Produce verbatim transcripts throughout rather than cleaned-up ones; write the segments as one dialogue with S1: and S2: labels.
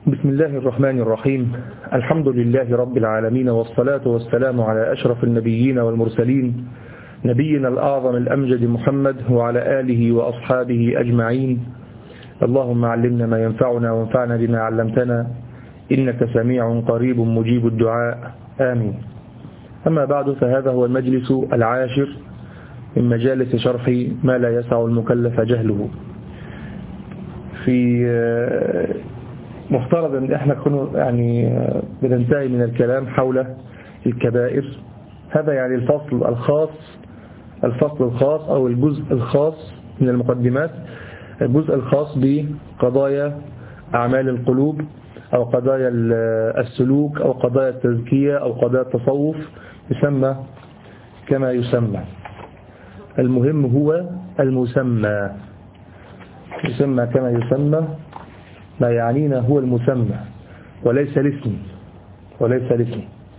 S1: بسم الله الرحمن الرحيم. الحمد لله رب العالمين، والصلاة والسلام على أشرف النبيين والمرسلين، نبينا الأعظم الأمجد محمد وعلى آله وأصحابه أجمعين. اللهم علمنا ما ينفعنا وانفعنا بما علمتنا، إنك سميع قريب مجيب الدعاء، آمين. أما بعد، فهذا هو المجلس العاشر من مجالس شرح ما لا يسع المكلف جهله. في مفترض أن احنا كنا يعني بننتهي من الكلام حول الكبائر. هذا يعني الفصل الخاص الفصل الخاص أو الجزء الخاص من المقدمات، الجزء الخاص بقضايا أعمال القلوب أو قضايا السلوك أو قضايا التزكية أو قضايا التصوف، يسمى كما يسمى. المهم هو المسمى، يسمى كما يسمى. ما يعنينا هو المسمى وليس الاسم، وليس الاسم.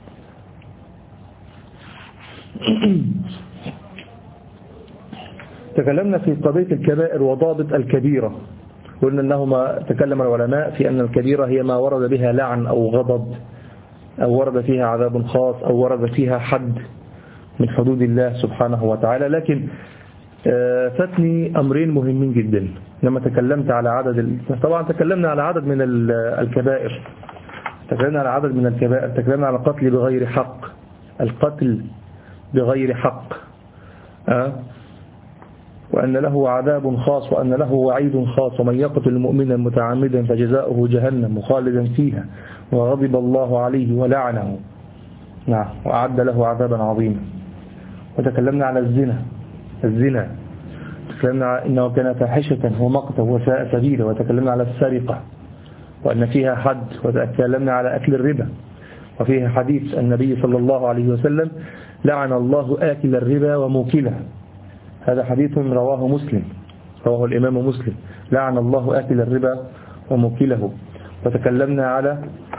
S1: تكلمنا في قضية الكبائر وضابط الكبيرة، قلنا أنهما تكلم العلماء في أن الكبيرة هي ما ورد بها لعن أو غضب، أو ورد فيها عذاب خاص، أو ورد فيها حد من حدود الله سبحانه وتعالى. لكن فاتني أمرين مهمين جدا لما تكلمت على عدد ال... طبعا تكلمنا على عدد من الكبائر، تكلمنا على عدد من الكبائر، تكلمنا على القتل بغير حق، القتل بغير حق، أه؟ وأن له عذاب خاص وأن له وعيد خاص، ومن يقتل مؤمنا متعمدا فجزاؤه جهنم خالدا فيها وغضب الله عليه ولعنه، نعم، وأعد له عذابا عظيما. وتكلمنا على الزنا الزنا تكلمنا على إنه كان فاحشة ومقتا وساء سبيلا. وتكلمنا على السرقة وأن فيها حد. وتكلمنا على أكل الربا وفيها حديث النبي صلى الله عليه وسلم: لعن الله آكل الربا وموكله. هذا حديث رواه مسلم، رواه الإمام مسلم: لعن الله آكل الربا وموكله. وتكلمنا على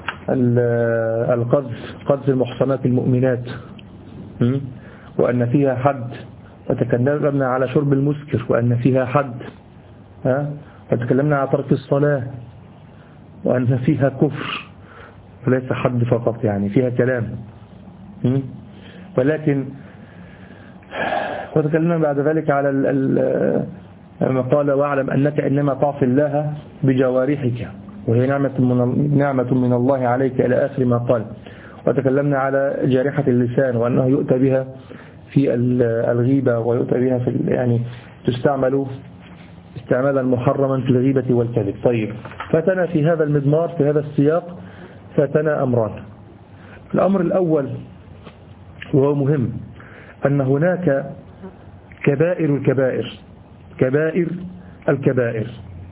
S1: القذف، قذف المحصنات المؤمنات، وأن فيها حد. وتكلمنا على شرب المسكر وأن فيها حد. ها؟ وتكلمنا على ترك الصلاة وأن فيها كفر وليس حد فقط، يعني فيها كلام. ولكن وتكلمنا بعد ذلك على ما قال: واعلم أنك إنما تعصي الله بجوارحك وهي نعمة من, نعمة من الله عليك إلى آخر ما قال. وتكلمنا على جارحة اللسان وأنه يؤتى بها في الغيبة ويؤتى بها في يعني تستعمل استعمالا محرما في الغيبة والكذب. طيب، فاتنا في هذا المضمار، في هذا السياق، فاتنا أمران. الأمر الأول وهو مهم، أن هناك كبائر الكبائر، كبائر الكبائر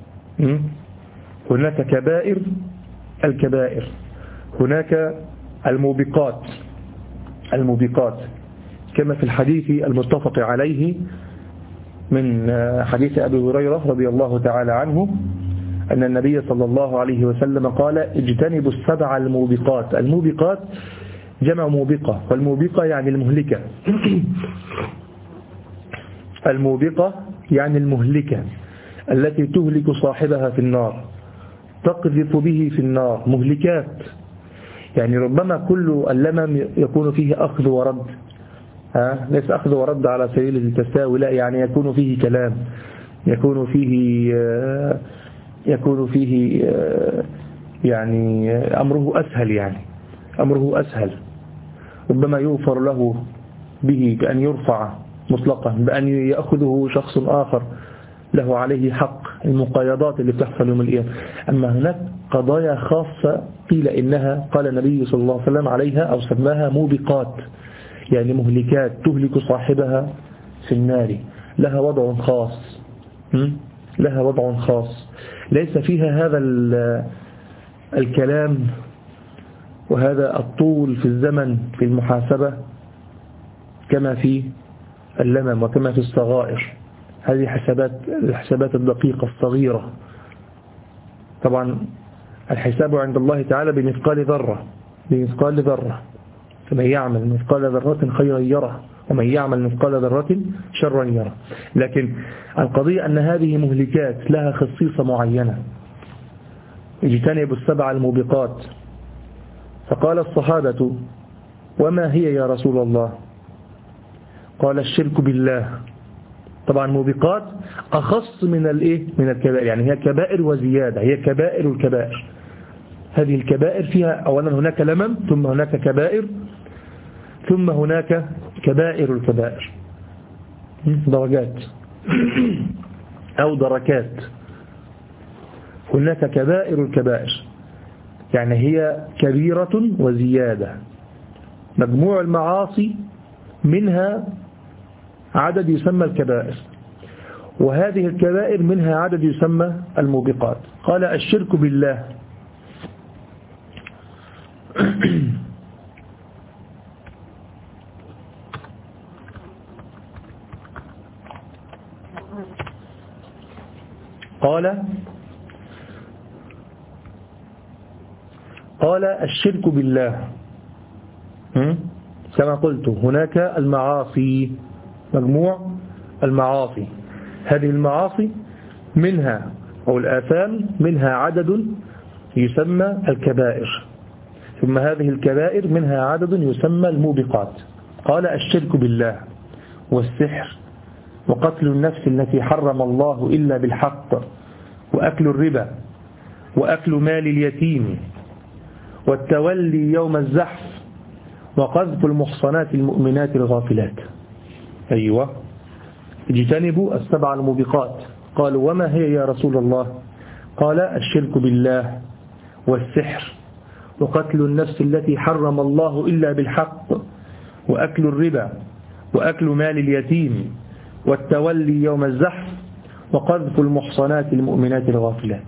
S1: هناك كبائر الكبائر هناك الموبقات الموبقات كما في الحديث المتفق عليه من حديث أبي هريرة رضي الله تعالى عنه أن النبي صلى الله عليه وسلم قال: اجتنبوا السبع الموبقات. الموبقات جمع موبقة، والموبقة يعني المهلكة. الموبقة يعني المهلكة التي تهلك صاحبها في النار، تقذف به في النار. مهلكات يعني ربما كل اللمم يكون فيه أخذ ورد، ها؟ ليس أخذ ورد على سبيل التساوي، لا، يعني يكون فيه كلام، يكون فيه يكون فيه يعني أمره أسهل، يعني أمره أسهل. ربما يغفر له به بأن يرفع مطلقا، بأن يأخذه شخص آخر له عليه حق، المقايضات اللي بتحصل يوم القيامة. أما هناك قضايا خاصة قيل إنها، قال النبي صلى الله عليه وسلم عليها أو سماها موبقات، يعني مهلكات تهلك صاحبها في النار، لها وضع خاص، لها وضع خاص ليس فيها هذا الكلام وهذا الطول في الزمن في المحاسبة كما في اللمم وكما في الصغائر. هذه حسابات الحسابات الدقيقة الصغيرة. طبعا الحساب عند الله تعالى بمثقال ذرة، بمثقال ذرة. فمن يعمل مثقال ذرة خيرا يره ومن يعمل مثقال ذرة شرا يره. لكن القضية أن هذه مهلكات لها خصيصة معينة، اجتنبوا السبع الموبقات. فقال الصحابة وما هي يا رسول الله؟ قال الشرك بالله. طبعا موبقات أخص من الإيه؟ من الكبائر، يعني هي كبائر وزيادة، هي كبائر الكبائر. هذه الكبائر فيها أولا هناك لمم، ثم هناك كبائر، ثم هناك كبائر الكبائر، درجات أو دركات. هناك كبائر الكبائر يعني هي كبيرة وزيادة، مجموع المعاصي منها عدد يسمى الكبائر، وهذه الكبائر منها عدد يسمى الموبقات. قال الشرك بالله. قال قال الشرك بالله كما قلت هناك المعاصي، مجموع المعاصي، هذه المعاصي منها أو الآثام منها عدد يسمى الكبائر، ثم هذه الكبائر منها عدد يسمى الموبقات. قال الشرك بالله والسحر وقتل النفس التي حرم الله إلا بالحق وأكل الربا وأكل مال اليتيم والتولي يوم الزحف وقذف المحصنات المؤمنات الغافلات. أيوة، اجتنبوا السبع الموبقات. قالوا وما هي يا رسول الله؟ قال الشرك بالله والسحر وقتل النفس التي حرم الله إلا بالحق وأكل الربا وأكل مال اليتيم والتولي يوم الزحف وقذف المحصنات المؤمنات الغافلات.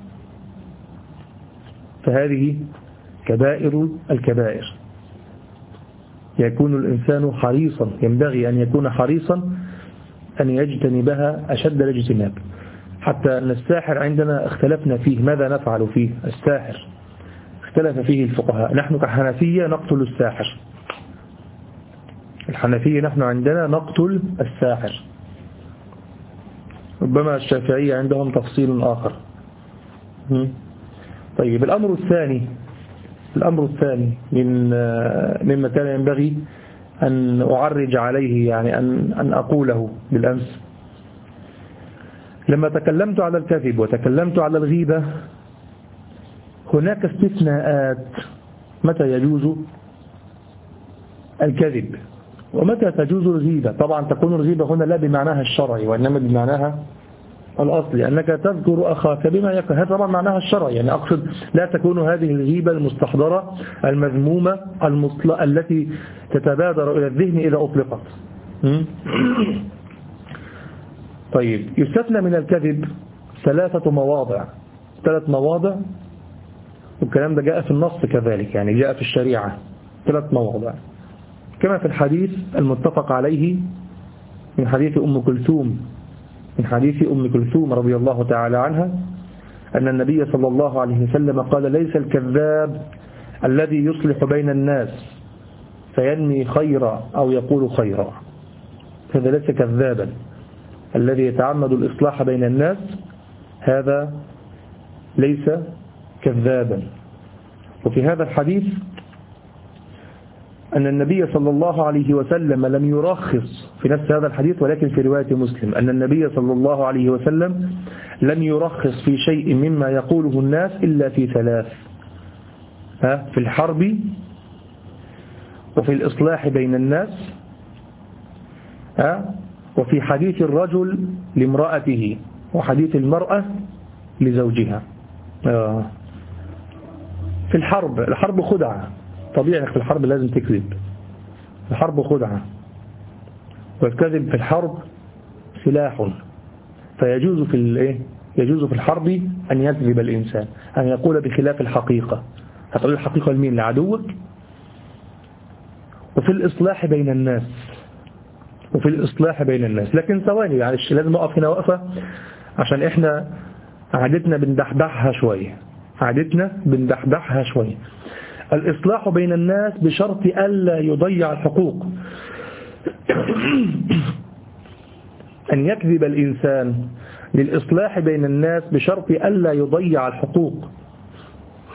S1: فهذه كبائر الكبائر، يكون الإنسان حريصا، ينبغي أن يكون حريصا أن يجتنبها أشد الاجتناب. حتى أن الساحر عندنا اختلفنا فيه، ماذا نفعل فيه؟ الساحر اختلف فيه الفقهاء. نحن كحنفية نقتل الساحر، الحنفية نحن عندنا نقتل الساحر، ربما الشافعية عندهم تفصيل آخر. طيب الأمر الثاني الأمر الثاني من مما كان ينبغي أن أعرج عليه، يعني أن أن أقوله بالأمس لما تكلمت على الكذب وتكلمت على الغيبة، هناك استثناءات متى يجوز الكذب ومتى تجوز الغيبة. طبعا تكون الغيبة هنا لا بمعناها الشرعي وإنما بمعناها الأصل، أنك تذكر أخاك بما يكره، هذا طبعا معناها الشرعي. يعني أقصد لا تكون هذه الغيبة المستحضرة المذمومة المطلقة التي تتبادر إلى الذهن إذا أطلقت. طيب يستثنى من الكذب ثلاثة مواضع، ثلاث مواضع، والكلام ده جاء في النص كذلك، يعني جاء في الشريعة ثلاث مواضع كما في الحديث المتفق عليه من حديث أم كلثوم من حديث أم كلثوم رضي الله تعالى عنها أن النبي صلى الله عليه وسلم قال ليس الكذاب الذي يصلح بين الناس فينمي خيرا أو يقول خيرا، هذا ليس كذابا. الذي يتعمد الإصلاح بين الناس هذا ليس كذابا. وفي هذا الحديث أن النبي صلى الله عليه وسلم لم يرخص في نفس هذا الحديث، ولكن في رواية مسلم أن النبي صلى الله عليه وسلم لم يرخص في شيء مما يقوله الناس إلا في ثلاث: ها في الحرب وفي الإصلاح بين الناس، ها وفي حديث الرجل لامرأته وحديث المرأة لزوجها. آه. في الحرب، الحرب خدعة، طبيعي في الحرب لازم تكذب، الحرب خدعة، والكذب في الحرب سلاح، فيجوز في الايه يجوز في الحرب أن يكذب الإنسان، أن يقول بخلاف الحقيقة. هتقول الحقيقة لمين؟ لعدوك. وفي الإصلاح بين الناس وفي الإصلاح بين الناس لكن ثواني، يعني لازم نقف هنا وقفة عشان إحنا عادتنا بندحدحها شوية عادتنا بندحدحها شوية الإصلاح بين الناس بشرط ألا يضيع الحقوق. أن يكذب الإنسان للإصلاح بين الناس بشرط ألا يضيع الحقوق،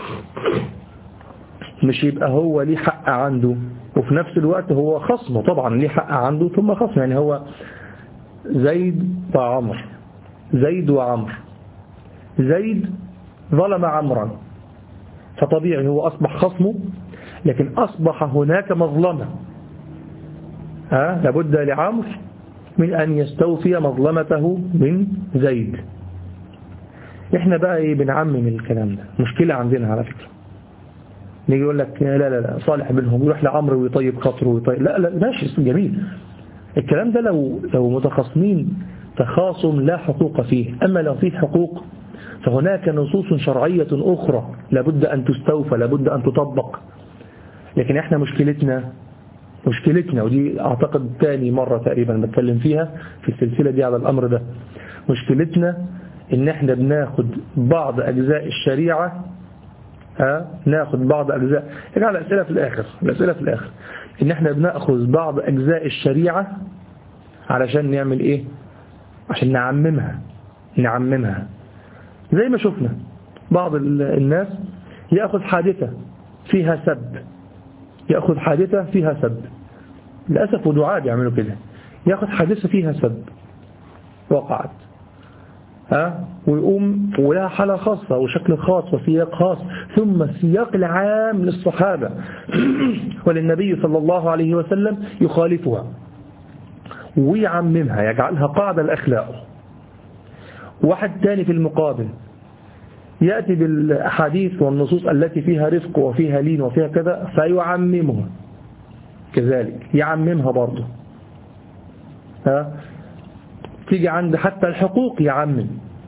S1: مش يبقى هو ليه حق عنده وفي نفس الوقت هو خصمه طبعا ليه حق عنده ثم خصمه. يعني هو زيد وعمر، زيد وعمر، زيد ظلم عمرا فطبيعي هو أصبح خصمه، لكن أصبح هناك مظلمة، ها لابد لعمر من أن يستوفي مظلمته من زيد. احنا بقى ايه بنعمم الكلام ده، مشكلة عندنا على فكرة. نيجي يقول لك لا لا لا صالح بينهم، يروح لعمرو ويطيب خاطره ويطيب، لا لا ماشي جميل الكلام ده لو لو متخاصمين تخاصم لا حقوق فيه. أما لو فيه حقوق فهناك نصوص شرعية أخرى لابد أن تستوفى، لابد أن تطبق. لكن احنا مشكلتنا مشكلتنا ودي أعتقد تاني مرة تقريبا بتكلم فيها في السلسلة دي على الأمر ده، مشكلتنا إن احنا بناخد بعض أجزاء الشريعة، ها ناخد بعض أجزاء، يعني على الأسئلة في الآخر الأسئلة في الآخر إن احنا بناخذ بعض أجزاء الشريعة علشان نعمل إيه؟ عشان نعممها نعممها زي ما شفنا بعض الناس يأخذ حادثة فيها سب، يأخذ حادثة فيها سب، للأسف ودعاء يعملوا كده، يأخذ حادثة فيها سب وقعت، ها ويقوم ولها حالة خاصة وشكل خاص وسياق خاص، ثم السياق العام للصحابة وللنبي صلى الله عليه وسلم يخالفها ويعممها يجعلها قاعدة الأخلاق. واحد تاني في المقابل يأتي بالأحاديث والنصوص التي فيها رفق وفيها لين وفيها كذا فيعممها كذلك، يعممها برضه، ها تيجي عند حتى الحقوق يعمم،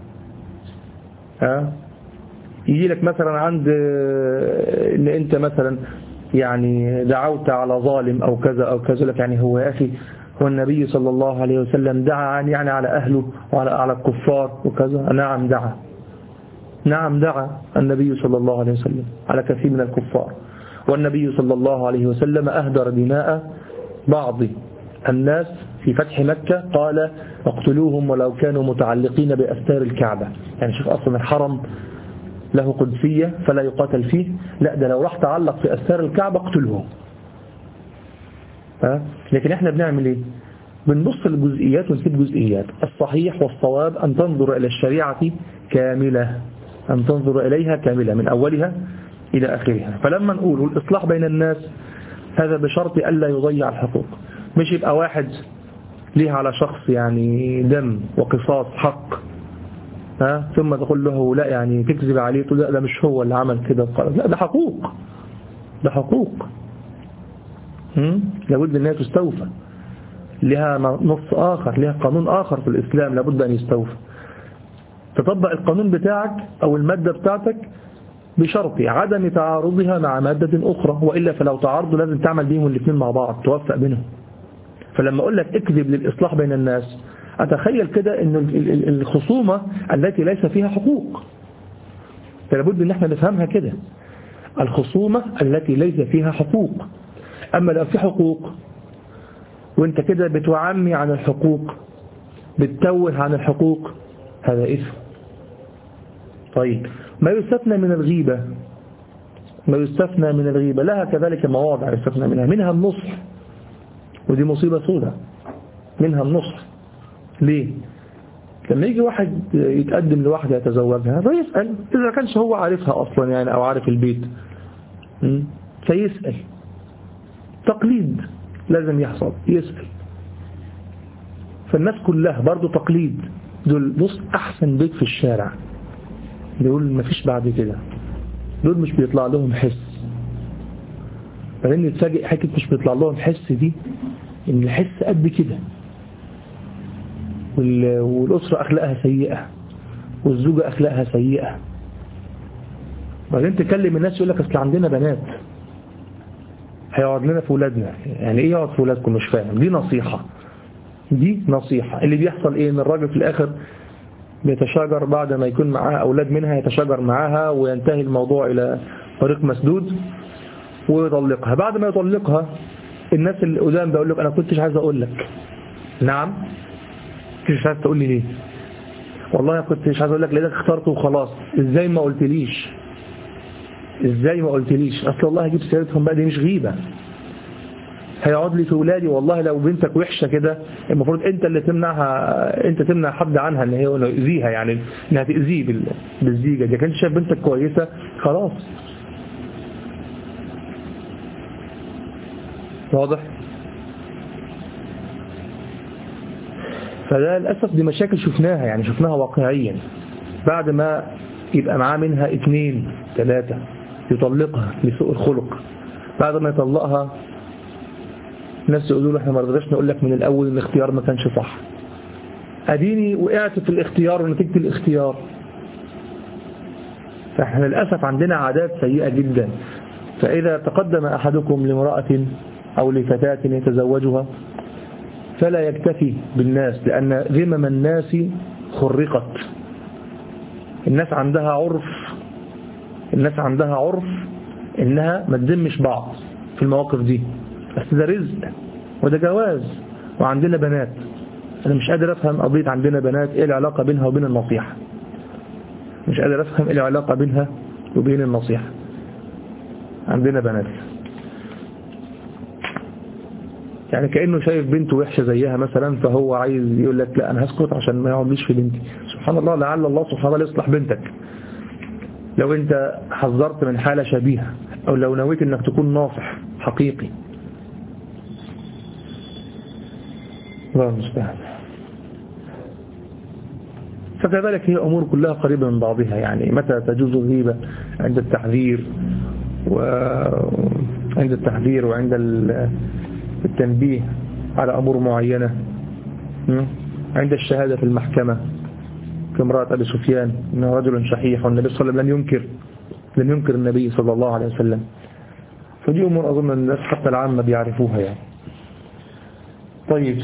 S1: ها يجي لك مثلا عند ان انت مثلا يعني دعوت على ظالم او كذا او كذا، لك يعني هو يا اخي هو النبي صلى الله عليه وسلم دعا يعني على اهله وعلى على الكفار وكذا؟ نعم دعا، نعم دعا النبي صلى الله عليه وسلم على كثير من الكفار، والنبي صلى الله عليه وسلم أهدر دماء بعض الناس في فتح مكة، قال اقتلوهم ولو كانوا متعلقين بأستار الكعبة. يعني شوف أصلا الحرم له قدسية فلا يقاتل فيه، لا ده لو راح تعلق في أستار الكعبة اقتلوه. ها؟ لكن احنا بنعمل ايه؟ بنبص للجزئيات ونسيب جزئيات. الصحيح والصواب أن تنظر إلى الشريعة كاملة، أن تنظر إليها كاملة من أولها إلى آخرها. فلما نقول الإصلاح بين الناس هذا بشرط ألا يضيع الحقوق، مش يبقى واحد ليه على شخص يعني دم وقصاص حق، ها ثم تقول له لا يعني تكذب عليه تقول لا ده مش هو اللي عمل كده، لا ده حقوق، ده حقوق لابد أنها تستوفى، لها نص آخر، لها قانون آخر في الإسلام لابد أن يستوفى. تطبق القانون بتاعك أو المادة بتاعتك بشرط عدم تعارضها مع مادة أخرى، وإلا فلو تعارضوا لازم تعمل بيهم الاثنين مع بعض توفق بينهم. فلما أقول لك اكذب للإصلاح بين الناس، أتخيل كده أن الخصومة التي ليس فيها حقوق، فلابد أن احنا نفهمها كده، الخصومة التي ليس فيها حقوق. أما لو في حقوق وانت كده بتعمي عن الحقوق، بتتوه عن الحقوق، هذا إثم. طيب ما يستثنى من الغيبة، ما يستثنى من الغيبة لها كذلك مواضع يستثنى منها، منها النصح، ودي مصيبة سودة، منها النصح. ليه؟ لما يجي واحد يتقدم لواحدة يتزوجها فيسأل إذا كانش هو عارفها أصلا يعني أو عارف البيت، فيسأل تقليد لازم يحصل، يسأل. فالناس كلها برضو تقليد، دول بص أحسن بيت في الشارع، بيقول ما فيش بعد كده، دول مش بيطلع لهم حس. فلن يتفاجئ حكي مش بيطلع لهم حس دي، ان الحس قد كده، والأسرة أخلاقها سيئة والزوجة أخلاقها سيئة. بعدين تكلم الناس يقول لك أصل عندنا بنات هيقعد لنا في ولادنا، يعني إيه يقعد في ولادكم؟ مش فاهم. دي نصيحة، دي نصيحة. اللي بيحصل إيه؟ إن الراجل في الآخر بيتشاجر بعد ما يكون معاها أولاد منها، يتشاجر معاها وينتهي الموضوع إلى طريق مسدود ويطلقها. بعد ما يطلقها الناس اللي قدام بيقول لك أنا كنتش عايز أقول لك. نعم كنتش عايز تقول لي ليه؟ والله كنتش عايز أقول لك لأنك اخترته وخلاص. إزاي ما قلتليش؟ ازاي ما قلتليش؟ اصل والله هجيب سيرتهم بقى، دي مش غيبة. هيقعد لي في ولادي والله لو بنتك وحشة كده المفروض انت اللي تمنعها، انت تمنع حد عنها ان هي يؤذيها، يعني انها تأذيه بالزيجة دي. كنت شايف بنتك كويسة خلاص. واضح؟ فده للأسف دي مشاكل شفناها، يعني شفناها واقعيا. بعد ما يبقى معاه منها اثنين ثلاثة يطلقها لسوء الخلق، بعد ما يطلقها الناس يقولوا له احنا ما رضيناش نقول لك من الأول الاختيار ما كانش صح. أديني وقعت في الاختيار ونتيجة الاختيار. فاحنا للأسف عندنا عادات سيئة جدا. فإذا تقدم أحدكم لامرأة أو لفتاة يتزوجها فلا يكتفي بالناس، لأن ذمم الناس خرقت. الناس عندها عرف الناس عندها عرف إنها ما تذمش بعض في المواقف دي، بس ده رزق وده جواز وعندنا بنات. أنا مش قادر أفهم قضية عندنا بنات إيه العلاقة بينها وبين النصيحة. مش قادر أفهم إيه العلاقة بينها وبين النصيحة. عندنا بنات يعني كأنه شايف بنته وحشة زيها مثلا، فهو عايز يقول لك لا أنا هسكت عشان ما يقعدليش في بنتي. سبحان الله، لعل الله سبحانه وتعالى يصلح بنتك. لو أنت حذرت من حالة شبيهة أو لو نويت أنك تكون ناصح حقيقي. الله المستعان. فكذلك هي أمور كلها قريبة من بعضها. يعني متى تجوز الغيبة؟ عند التحذير وعند التحذير وعند التنبيه على أمور معينة، عند الشهادة في المحكمة كامرأة أبي سفيان إنه رجل شحيح والنبي صلى الله عليه وسلم لم ينكر لم ينكر النبي صلى الله عليه وسلم. فدي أمور أظن الناس حتى العامة بيعرفوها يعني. طيب،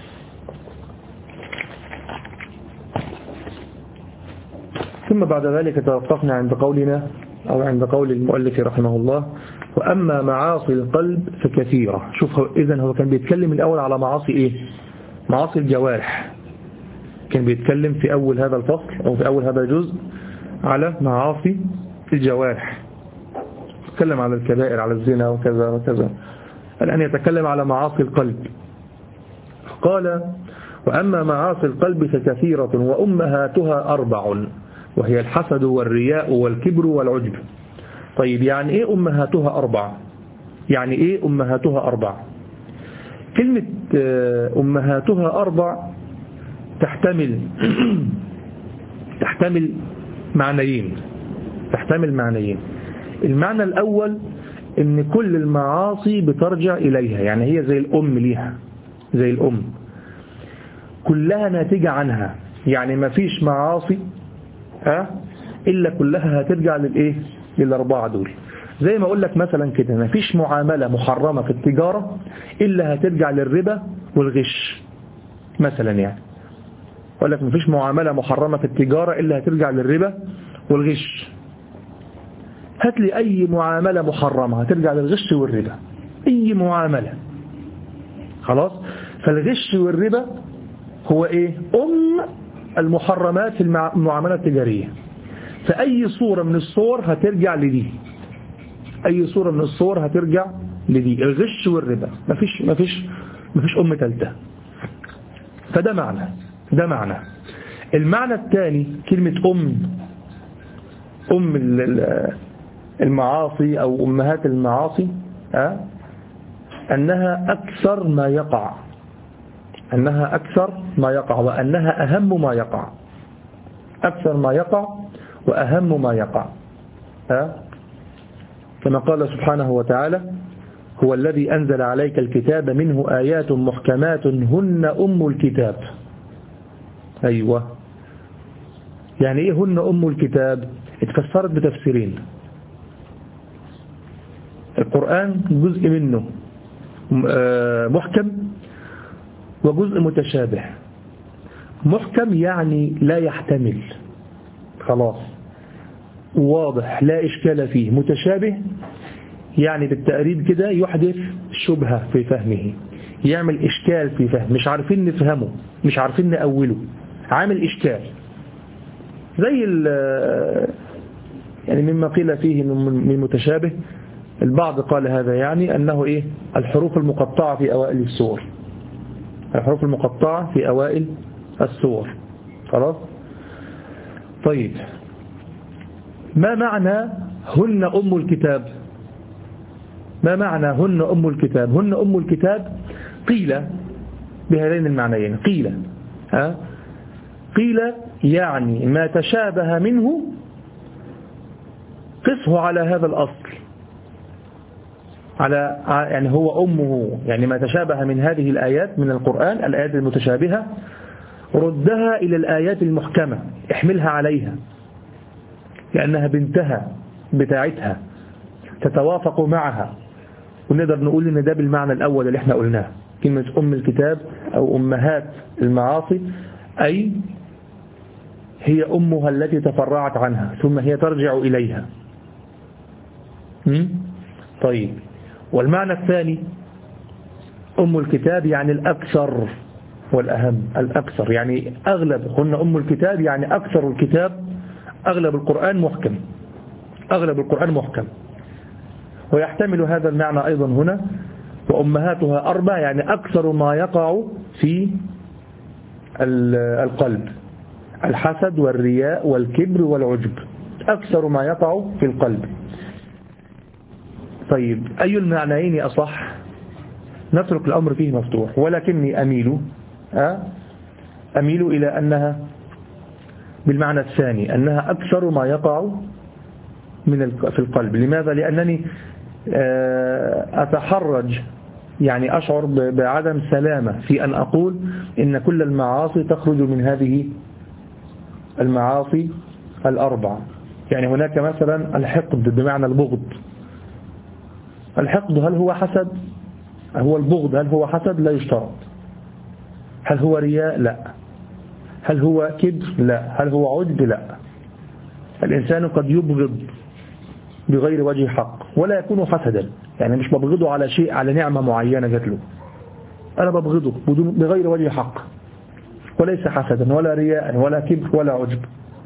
S1: ثم بعد ذلك توقفنا عند قولنا أو عند قول المؤلف رحمه الله: وأما معاصي القلب فكثيرة. شوف، إذن هو كان بيتكلم الأول على معاصي إيه؟ معاصي الجوارح. كان بيتكلم في أول هذا الفصل أو في أول هذا الجزء على معاصي الجوارح، يتكلم على الكبائر، على الزنا وكذا وكذا. الآن يتكلم على معاصي القلب. قال: وأما معاصي القلب فكثيرة وأمهاتها أربع، وهي الحسد والرياء والكبر والعجب. طيب، يعني إيه أمهاتها أربع؟ يعني إيه أمهاتها أربع؟ كلمة أمهاتها أربع تحتمل تحتمل معنيين تحتمل معنيين المعنى الأول إن كل المعاصي بترجع إليها، يعني هي زي الأم ليها، زي الأم كلها ناتجة عنها. يعني ما فيش معاصي أه؟ إلا كلها هترجع للإيه؟ للأربعة دول. زي ما أقول لك مثلا كده، ما فيش معاملة محرمة في التجارة إلا هترجع للربا والغش مثلا. يعني أقول لك ما فيش معاملة محرمة في التجارة إلا هترجع للربا والغش. هات لي أي معاملة محرمة هترجع للغش والربا، أي معاملة. خلاص. فالغش والربا هو إيه؟ أم المحرمات في المعاملة التجارية. فأي صورة من الصور هترجع لدي، أي صورة من الصور هترجع لدي، الغش والربا. مفيش مفيش مفيش أم ثالثة. فده معنى ده معنى المعنى الثاني كلمة أم أم المعاصي أو أمهات المعاصي أه؟ أنها أكثر ما يقع أنها أكثر ما يقع وأنها أهم ما يقع. أكثر ما يقع وأهم ما يقع أه؟ كما قال سبحانه وتعالى: هو الذي أنزل عليك الكتاب منه آيات محكمات هن أم الكتاب. أيوة، يعني إيه هن أم الكتاب؟ اتفسرت بتفسيرين. القرآن جزء منه محكم وجزء متشابه. محكم يعني لا يحتمل، خلاص واضح لا إشكال فيه. متشابه يعني بالتقريب كده يحدث شبهة في فهمه، يعمل إشكال في فهم، مش عارفين نفهمه، مش عارفين نأوله، عامل إشكال. زي يعني مما قيل فيه من متشابه. البعض قال هذا يعني أنه إيه الحروف المقطعة في أوائل السور، الحروف المقطعة في أوائل السور. خلاص. طيب ما معنى هن أم الكتاب؟ ما معنى هن أم الكتاب؟ هن أم الكتاب قيل بهذين المعنيين. قيل ها قيل يعني ما تشابه منه قسه على هذا الأصل، على يعني هو أمه، يعني ما تشابه من هذه الآيات من القرآن، الآيات المتشابهة ردها إلى الآيات المحكمة، احملها عليها لأنها بنتها بتاعتها تتوافق معها. ونقدر نقول إن ده بالمعنى الأول اللي احنا قلناه، كلمة أم الكتاب أو أمهات المعاصي، أي هي أمها التي تفرعت عنها ثم هي ترجع إليها. طيب والمعنى الثاني أم الكتاب يعني الأكثر والأهم، الأكثر يعني أغلب، هن أم الكتاب يعني أكثر الكتاب، أغلب القرآن محكم، أغلب القرآن محكم. ويحتمل هذا المعنى أيضا هنا وأمهاتها أربع يعني أكثر ما يقع في القلب، الحسد والرياء والكبر والعجب، أكثر ما يقع في القلب. طيب أي المعنيين أصح؟ نترك الأمر فيه مفتوح، ولكني أميل أميل إلى أنها بالمعنى الثاني، أنها أكثر ما يقع من في القلب. لماذا؟ لأنني أتحرج، يعني أشعر بعدم سلامة في أن أقول إن كل المعاصي تخرج من هذه المعاصي الأربع. يعني هناك مثلا الحقد بمعنى البغض. الحقد هل هو حسد؟ هو البغض هل هو حسد؟ لا يشترط. هل هو رياء؟ لا. هل هو كبر؟ لا. هل هو عجب؟ لا. الإنسان قد يبغض بغير وجه حق ولا يكون حسدا، يعني مش ببغضه على شيء، على نعمة معينة جات له، أنا ببغضه بغير وجه حق وليس حسدا ولا رياء ولا كبر ولا عجب.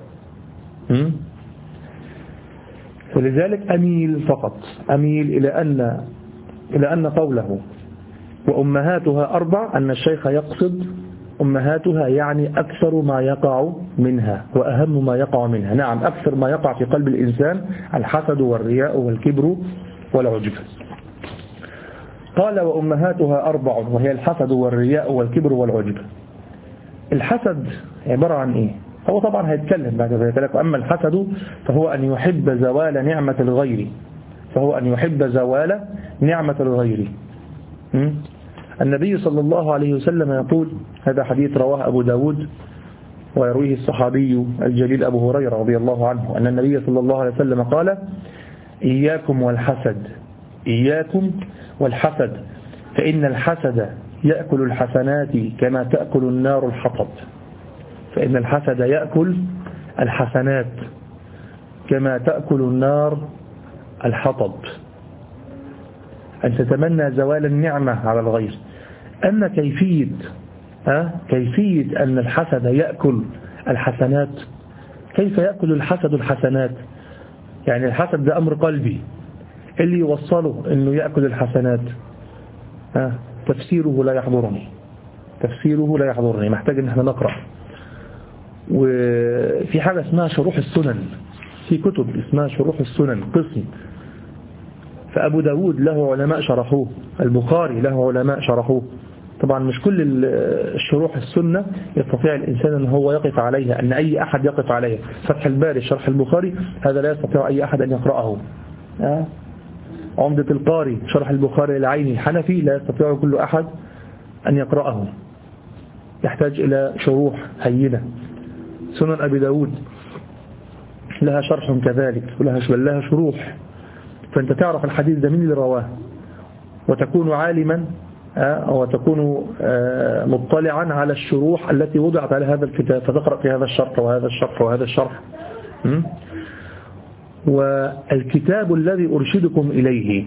S1: ولذلك أميل فقط أميل إلى أن إلى أن قوله وأمهاتها أربع أن الشيخ يقصد أمهاتها يعني أكثر ما يقع منها وأهم ما يقع منها. نعم أكثر ما يقع في قلب الإنسان الحسد والرياء والكبر والعجب. قال وأمهاتها أربع وهي الحسد والرياء والكبر والعجب. الحسد عبارة عن إيه؟ هو طبعا هيتكلم بعد ذلك. أما الحسد فهو أن يحب زوال نعمة الغير، فهو أن يحب زوال نعمة الغير. النبي صلى الله عليه وسلم يقول، هذا حديث رواه أبو داود ويرويه الصحابي الجليل أبو هريرة رضي الله عنه، أن النبي صلى الله عليه وسلم قال إياكم والحسد، إياكم والحسد فإن الحسد يأكل الحسنات كما تأكل النار الحطب. فإن الحسد يأكل الحسنات كما تأكل النار الحطب. أن تتمنى زوال النعمة على الغير. أما كيفية أه؟ كيفية أن الحسد يأكل الحسنات، كيف يأكل الحسد الحسنات؟ يعني الحسد ده أمر قلبي، اللي يوصله أنه يأكل الحسنات أه؟ تفسيره لا يحضرني، تفسيره لا يحضرني، محتاج أن احنا نقرأ. وفي حاجة اسمها شروح السنن، في كتب اسمها شروح السنن قسم، فأبو داود له علماء شرحوه، البخاري له علماء شرحوه. طبعا مش كل الشروح السنة يستطيع الإنسان أن هو يقف عليها، أن أي أحد يقف عليها. فتح الباري شرح البخاري هذا لا يستطيع أي أحد أن يقرأه. أه؟ عمدة القاري شرح البخاري العيني الحنفي لا يستطيع كل أحد أن يقرأه، يحتاج إلى شروح هينة. سنن أبي داود لها شرح كذلك ولها لها شروح، فأنت تعرف الحديث ده من اللي رواه، وتكون عالما وتكون مطلعا على الشروح التي وضعت على هذا الكتاب، فتقرأ في هذا الشرح وهذا الشرح وهذا الشرح. والكتاب الذي أرشدكم إليه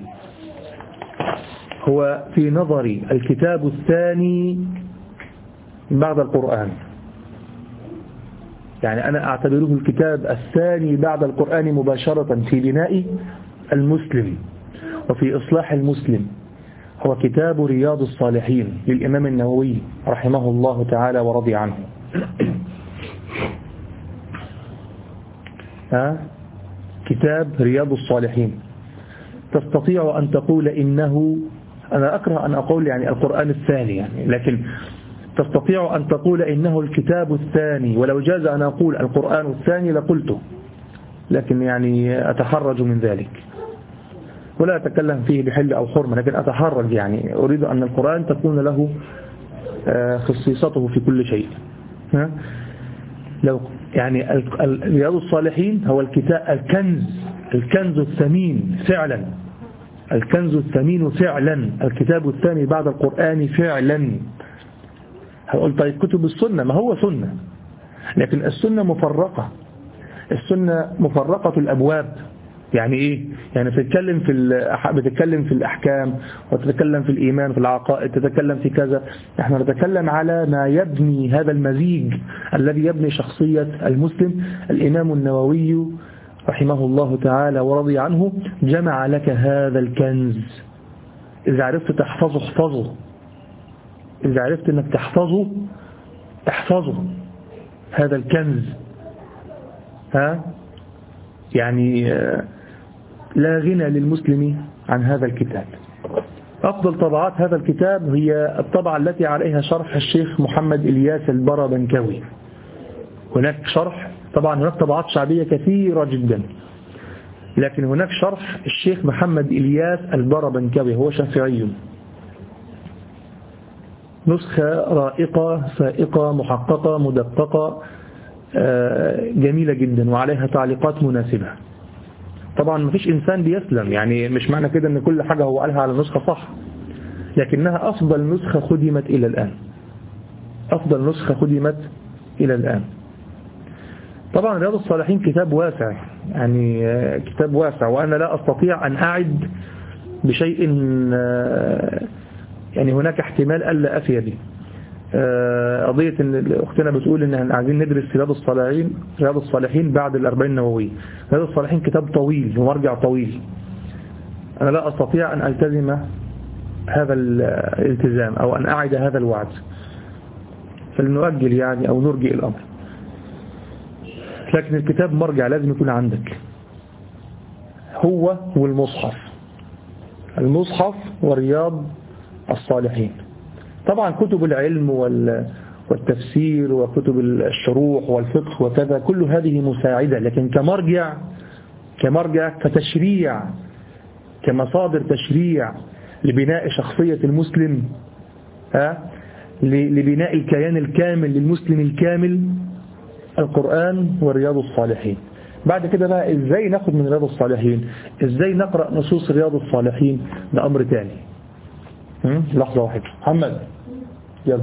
S1: هو في نظري الكتاب الثاني بعد القرآن. يعني أنا أعتبره الكتاب الثاني بعد القرآن مباشرة في بناء المسلم وفي إصلاح المسلم، هو كتاب رياض الصالحين للإمام النووي رحمه الله تعالى ورضي عنه. ها؟ كتاب رياض الصالحين. تستطيع أن تقول إنه، أنا أكره أن أقول يعني القرآن الثاني يعني، لكن تستطيع أن تقول إنه الكتاب الثاني، ولو جاز أن أقول القرآن الثاني لقلته، لكن يعني أتحرج من ذلك ولا أتكلم فيه بحل أو حرمة، لكن أتحرج يعني أريد أن القرآن تكون له خصيصته في كل شيء. ها؟ لو يعني رياض الصالحين هو الكتاب الكنز الكنز الثمين فعلا، الكنز الثمين فعلا، الكتاب الثاني بعد القرآن فعلا. هقول طيب كتب السنة، ما هو سنة، لكن السنة مفرقة، السنة مفرقة الأبواب. يعني إيه؟ يعني بتتكلم في بتتكلم في الأحكام، وتتكلم في الإيمان، في العقائد، تتكلم في كذا. احنا نتكلم على ما يبني هذا المزيج الذي يبني شخصية المسلم. الإمام النووي رحمه الله تعالى ورضي عنه جمع لك هذا الكنز، إذا عرفت تحفظه احفظه، إذا عرفت أنك تحفظه احفظه هذا الكنز. ها؟ يعني لا غنى للمسلم عن هذا الكتاب. أفضل طبعات هذا الكتاب هي الطبعة التي عليها شرح الشيخ محمد إلياس البربنكوي. هناك شرح، طبعا هناك طبعات شعبية كثيرة جدا، لكن هناك شرح الشيخ محمد إلياس البربنكوي، هو شافعي، نسخة رائقة فائقة محققة مدققة جميلة جدا، وعليها تعليقات مناسبة. طبعا ما فيش إنسان بيسلم، يعني مش معنى كده أن كل حاجة هو قالها على النسخة صح، لكنها أفضل نسخة خدمت إلى الآن، أفضل نسخة خدمت إلى الآن. طبعا رياض الصالحين كتاب واسع، يعني كتاب واسع، وأنا لا أستطيع أن أعد بشيء، يعني هناك احتمال ألا أفي به. قضية ان اختنا بتقول ان احنا عايزين ندرس رياض الصالحين رياض الصالحين بعد الأربعين النووية. رياض الصالحين كتاب طويل ومرجع طويل، انا لا استطيع ان التزم هذا الالتزام او ان اعد هذا الوعد، فلنؤجل يعني او نرجئ الامر. لكن الكتاب مرجع لازم يكون عندك، هو والمصحف، المصحف ورياض الصالحين. طبعا كتب العلم والتفسير وكتب الشروح والفقه وكذا، كل هذه مساعدة، لكن كمرجع كمرجع كتشريع، كمصادر تشريع لبناء شخصية المسلم، ها، لبناء الكيان الكامل للمسلم الكامل، القرآن ورياض الصالحين. بعد كده بقى ازاي ناخد من رياض الصالحين، ازاي نقرأ نصوص رياض الصالحين، ده أمر تاني. لحظة واحدة محمد يلا.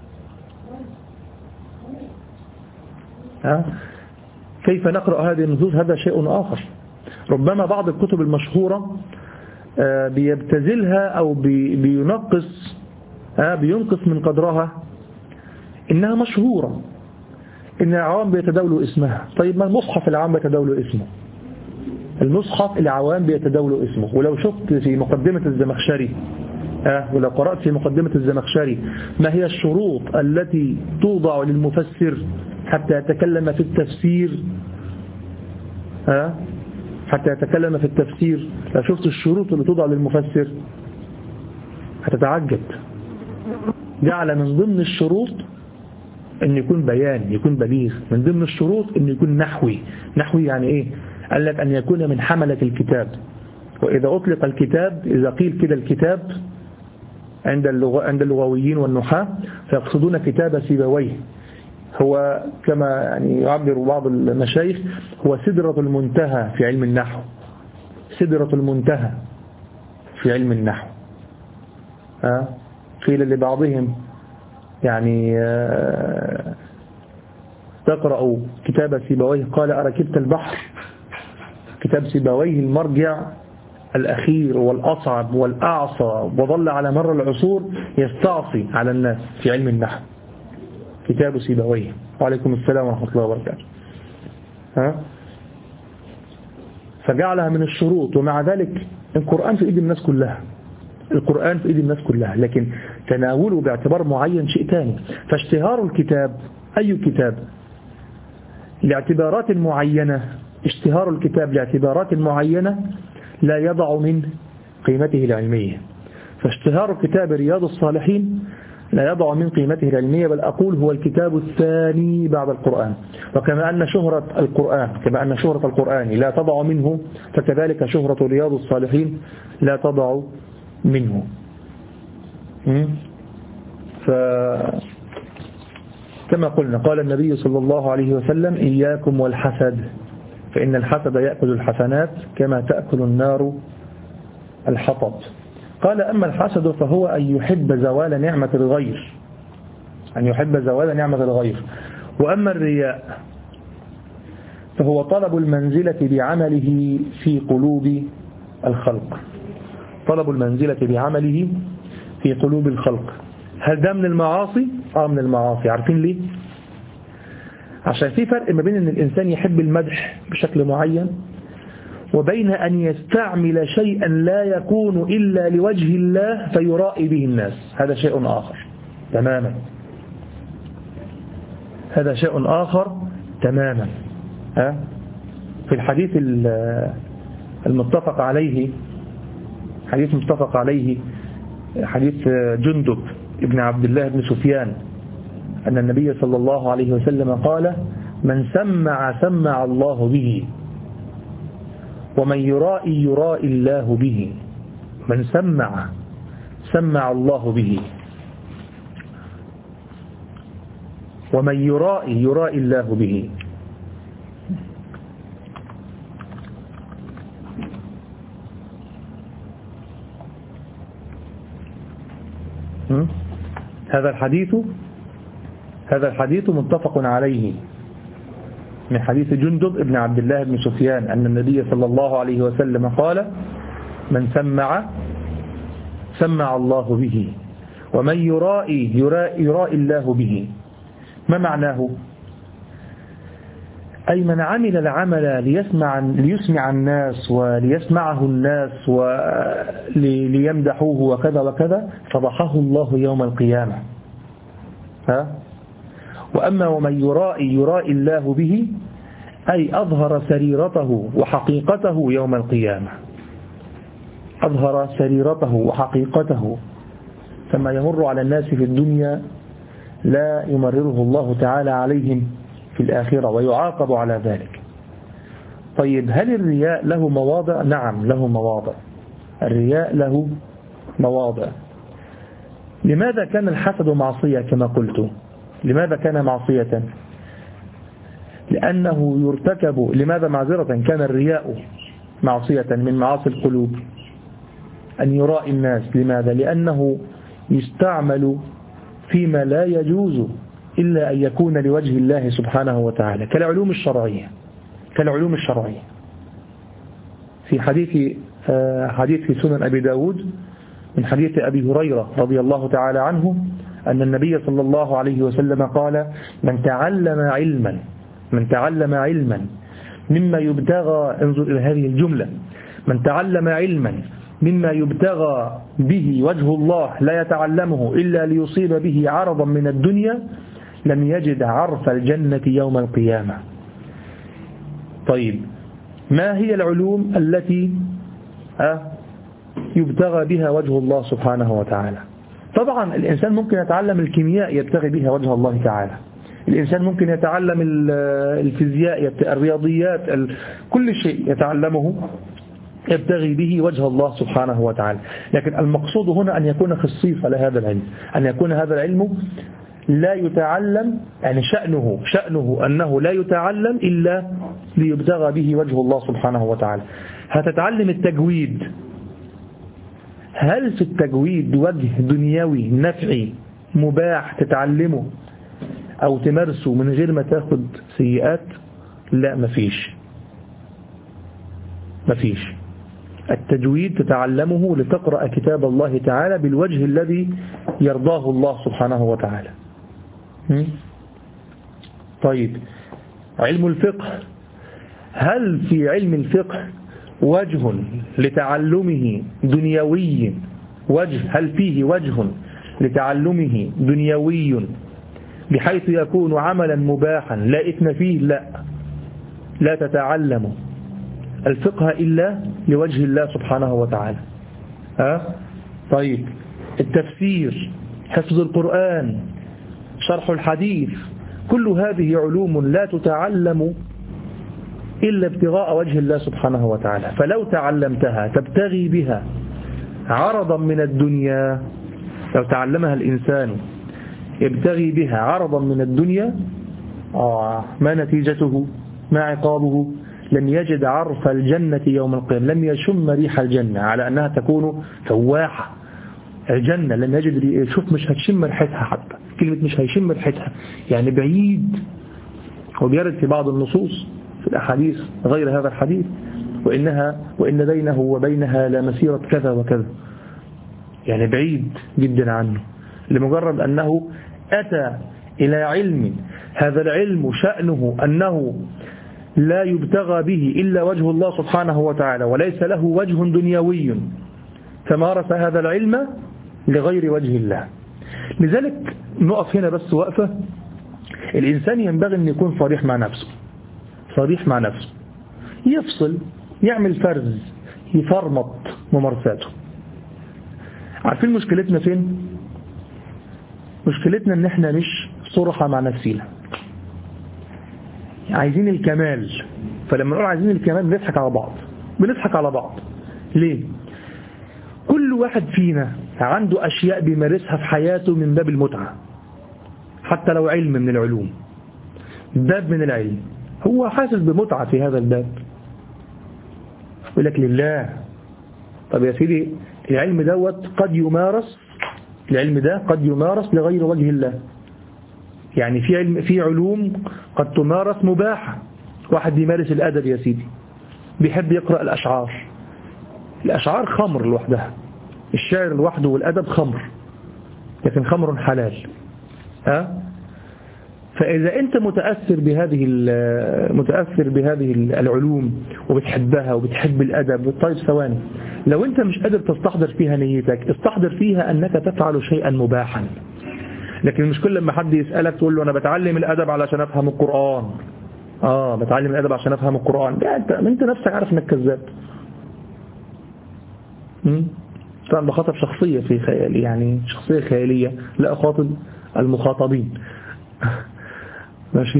S1: ها؟ كيف نقرأ هذه النصوص؟ هذا شيء آخر. ربما بعض الكتب المشهورة بيبتذلها أو بينقص بينقص من قدرها، إنها مشهورة، إن العوام بيتداولوا اسمها. طيب ما المصحف العام بيتداولوا اسمه، المصحف العوام بيتداولوا اسمه. ولو شفت في مقدمة الزمخشري، آه ولو قرأت في مقدمة الزمخشري ما هي الشروط التي توضع للمفسر حتى يتكلم في التفسير، آه حتى يتكلم في التفسير، لو شفت الشروط اللي توضع للمفسر هتتعجب. جعل من ضمن الشروط أن يكون بيان، يكون بليغ. من ضمن الشروط أن يكون نحوي. نحوي يعني إيه؟ قال لك أن يكون من حملة الكتاب. وإذا أطلق الكتاب، إذا قيل كده الكتاب عند اللغة عند اللغويين والنحاة فيقصدون كتاب سيبويه، هو كما يعني يعبر بعض المشايخ هو سدرة المنتهى في علم النحو، سدرة المنتهى في علم النحو. ها قيل لبعضهم يعني تقرأ كتاب سيبويه، قال أركبت البحر. كتاب سيبويه المرجع الأخير والأصعب والأعصى، وظل على مر العصور يستعصي على الناس في علم النحو، كتاب سيبويه. وعليكم السلام ورحمة الله وبركاته. ها؟ فجعلها من الشروط. ومع ذلك القرآن في إيد الناس كلها، القرآن في إيد الناس كلها، لكن تناوله باعتبار معين شيء تاني. فاشتهار الكتاب، أي كتاب، لاعتبارات معينة، اشتهار الكتاب لاعتبارات معينة لا يضع من قيمته العلمية. فاشتهار كتاب رياض الصالحين لا يضع من قيمته العلمية، بل أقول هو الكتاب الثاني بعد القرآن. وكما أن شهرة القرآن كما أن شهرة القرآن لا تضع منه، فكذلك شهرة رياض الصالحين لا تضع منه. فكما قلنا قال النبي صلى الله عليه وسلم: إياكم والحسد، فإن الحسد يأكل الحسنات كما تأكل النار الحطب. قال: أما الحسد فهو أن يحب زوال نعمة الغير، أن يحب زوال نعمة الغير. وأما الرياء فهو طلب المنزلة بعمله في قلوب الخلق، طلب المنزلة بعمله في قلوب الخلق. هل ده من المعاصي؟ آه من المعاصي. عارفين ليه؟ عشان في فرق ما بين أن الإنسان يحب المدح بشكل معين، وبين أن يستعمل شيئا لا يكون إلا لوجه الله فيرائي به الناس. هذا شيء آخر تماما، هذا شيء آخر تماما. ها؟ في الحديث المتفق عليه، حديث متفق عليه حديث جندب ابن عبد الله بن سفيان، أن النبي صلى الله عليه وسلم قال: من سمع سمع الله به، ومن يرائي يرائي الله به. من سمع سمع الله به، ومن يرائي يرائي الله به. هذا الحديث هذا الحديث متفق عليه من حديث جندب ابن عبد الله بن سفيان أن النبي صلى الله عليه وسلم قال: من سمع سمع الله به، ومن يرائي يرائي, يرائي الله به. ما معناه؟ أي من عمل العمل ليسمع, ليسمع الناس وليسمعه الناس وليمدحوه وكذا وكذا، فضحه الله يوم القيامة. ها؟ وأما ومن يرائي يرائي الله به، أي أظهر سريرته وحقيقته يوم القيامة، أظهر سريرته وحقيقته، كما يمر على الناس في الدنيا لا يمرره الله تعالى عليهم في الآخرة ويعاقب على ذلك. طيب، هل الرياء له مواضع؟ نعم له مواضع، الرياء له مواضع. لماذا كان الحسد معصية كما قلت؟ لماذا كان معصية؟ لأنه يرتكب. لماذا معذرة كان الرياء معصية من معاصي القلوب؟ أن يرائي الناس. لماذا؟ لأنه يستعمل فيما لا يجوز إلا أن يكون لوجه الله سبحانه وتعالى، كالعلوم الشرعية كالعلوم الشرعية في حديث حديث في سنن أبي داود من حديث أبي هريرة رضي الله تعالى عنه أن النبي صلى الله عليه وسلم قال: من تعلم علما من تعلم علما مما يبتغى، انظر إلى هذه الجملة، من تعلم علما مما يبتغى به وجه الله لا يتعلمه إلا ليصيب به عرضا من الدنيا، لم يجد عرف الجنة يوم القيامة. طيب، ما هي العلوم التي يبتغى بها وجه الله سبحانه وتعالى؟ طبعا الإنسان ممكن يتعلم الكيمياء يبتغي بها وجه الله تعالى، الإنسان ممكن يتعلم الفيزياء، الرياضيات، كل شيء يتعلمه يبتغي به وجه الله سبحانه وتعالى. لكن المقصود هنا أن يكون خصيصة لهذا العلم، أن يكون هذا العلم لا يتعلم، يعني شأنه شأنه أنه لا يتعلم إلا ليبتغى به وجه الله سبحانه وتعالى. هتتعلم التجويد، هل في التجويد وجه دنيوي نفعي مباح تتعلمه أو تمارسه من غير ما تاخد سيئات؟ لا، مفيش مفيش. التجويد تتعلمه لتقرأ كتاب الله تعالى بالوجه الذي يرضاه الله سبحانه وتعالى. طيب، علم الفقه هل في علم الفقه وجه لتعلمه دنيوي وجه هل فيه وجه لتعلمه دنيوي بحيث يكون عملا مباحا لا إثم فيه؟ لا لا تتعلم الفقه إلا لوجه الله سبحانه وتعالى. أه؟ طيب التفسير، حفظ القرآن، شرح الحديث، كل هذه علوم لا تتعلم إلا ابتغاء وجه الله سبحانه وتعالى. فلو تعلمتها تبتغي بها عرضا من الدنيا، لو تعلمها الإنسان يبتغي بها عرضا من الدنيا، آه ما نتيجته؟ ما عقابه؟ لم يجد عرف الجنة يوم القيامة، لم يشم ريح الجنة، على أنها تكون فواحة. الجنة لم يجد، شوف مش هتشم ريحتها، حتى كلمة مش هيشم ريحتها يعني بعيد. وبيرد في بعض النصوص في الأحاديث غير هذا الحديث وإنها وإن بينه وبينها لمسيرة كذا وكذا، يعني بعيد جدا عنه، لمجرد أنه أتى إلى علم، هذا العلم شأنه أنه لا يبتغى به إلا وجه الله سبحانه وتعالى، وليس له وجه دنيوي، فمارس هذا العلم لغير وجه الله. لذلك نقف هنا بس وقفة. الإنسان ينبغي أن يكون صريح مع نفسه، صريح مع نفسه، يفصل، يعمل فرز، يفرمط ممارساته. عارفين مشكلتنا فين؟ مشكلتنا ان احنا مش صرحة مع نفسنا، عايزين الكمال. فلما نقول عايزين الكمال بنضحك على بعض، بنضحك على بعض ليه؟ كل واحد فينا عنده أشياء بيمارسها في حياته من باب المتعة، حتى لو علم من العلوم، باب من العلم، هو حاسس بمتعة في هذا الباب، يقول لك لله. طب يا سيدي العلم دوت قد يمارس، العلم ده قد يمارس لغير وجه الله. يعني في علم، في علوم قد تمارس مباحة. واحد بيمارس الأدب يا سيدي، بيحب يقرأ الأشعار، الأشعار خمر لوحدها، الشعر لوحده والأدب خمر، لكن خمر حلال. ها؟ فإذا أنت متأثر بهذه متأثر بهذه العلوم وبتحبها وبتحب الأدب، طيب ثواني، لو أنت مش قادر تستحضر فيها نيتك، استحضر فيها أنك تفعل شيئا مباحا. لكن مش كل لما حد يسألك تقول له أنا بتعلم الأدب علشان أفهم القرآن. آه بتعلم الأدب عشان أفهم القرآن، لا أنت أنت نفسك عارف أنك كذاب. طبعا بخاطب شخصية في خيالي، يعني شخصية خيالية، لا أخاطب المخاطبين. ماشي؟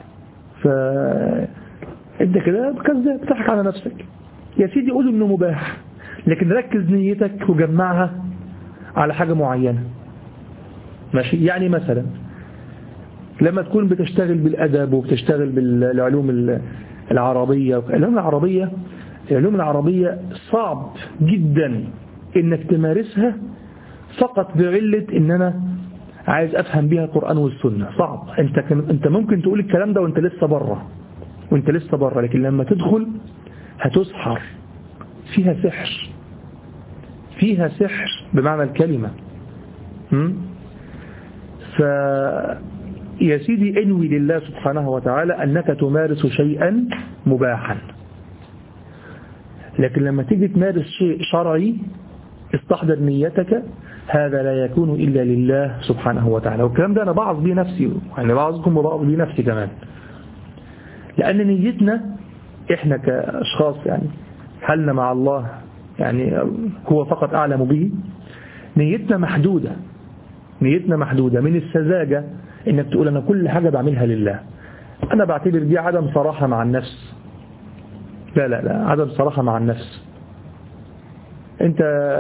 S1: فأنت كده كذاب، بتضحك على نفسك. يا سيدي قول إنه مباح، لكن ركز نيتك وجمعها على حاجة معينة. ماشي؟ يعني مثلا لما تكون بتشتغل بالأدب وبتشتغل بالعلوم العربية، العلوم العربية العلوم العربية صعب جدا إنك تمارسها فقط بعلة إن أنا عايز أفهم بها القرآن والسنة. صعب. أنت أنت ممكن تقول الكلام ده وأنت لسه بره، وأنت لسه بره، لكن لما تدخل هتسحر. فيها سحر، فيها سحر بمعنى الكلمة. ف يا سيدي انوي لله سبحانه وتعالى أنك تمارس شيئا مباحا، لكن لما تيجي تمارس شيء شرعي استحضر نيتك، هذا لا يكون إلا لله سبحانه وتعالى. والكلام ده أنا بعض بيه نفسي، يعني بعضكم وبعض بيه نفسي كمان، لأن نيتنا إحنا كأشخاص يعني حالنا مع الله يعني هو فقط أعلم به. نيتنا محدودة، نيتنا محدودة. من السذاجة إنك تقول أنا كل حاجة بعملها لله. أنا بعتبر دي عدم صراحة مع النفس. لا لا لا، عدم صراحة مع النفس. أنت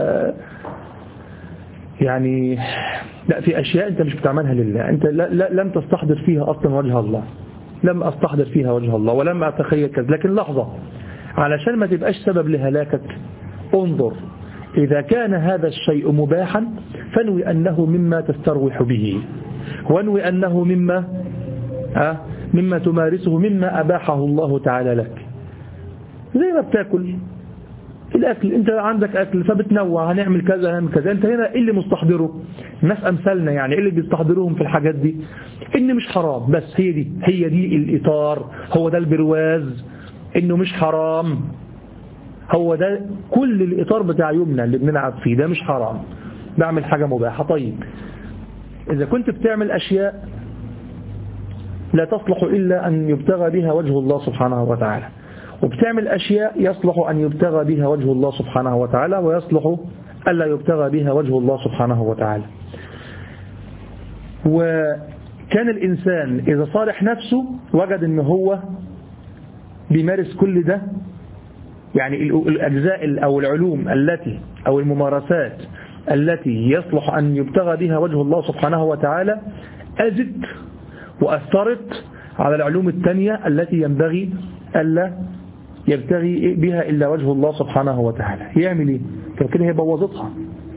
S1: يعني لا، في أشياء أنت مش بتعملها لله، أنت لا لا لم تستحضر فيها أصلا وجه الله، لم أستحضر فيها وجه الله ولم أتخيل كذا. لكن لحظة، علشان ما تبقاش سبب لهلاكك، انظر إذا كان هذا الشيء مباحا فانوي أنه مما تستروح به، وانوي أنه مما أه مما تمارسه، مما أباحه الله تعالى لك. زي ما بتاكل الأكل، أنت عندك أكل فبتنوع، هنعمل كذا هنعمل كذا. أنت هنا إيه اللي مستحضره؟ الناس أمثالنا يعني إيه اللي بيستحضروهم في الحاجات دي؟ إن مش حرام، بس هي دي هي دي الإطار، هو ده البرواز إنه مش حرام. هو ده كل الإطار بتاع يومنا اللي بنلعب فيه، ده مش حرام، بعمل حاجة مباحة. طيب إذا كنت بتعمل أشياء لا تصلح إلا أن يبتغى بها وجه الله سبحانه وتعالى، وبتعمل أشياء يصلح أن يبتغى بها وجه الله سبحانه وتعالى ويصلح ألا يبتغى بها وجه الله سبحانه وتعالى، وكان الإنسان إذا صالح نفسه وجد أنه هو بيمارس كل ده، يعني الأجزاء أو العلوم التي أو الممارسات التي يصلح أن يبتغى بها وجه الله سبحانه وتعالى أزد وأثرت على العلوم الثانية التي ينبغي ألا يبتغي بها إلا وجه الله سبحانه وتعالى. يعمل إيه؟ كده هي بوظتها،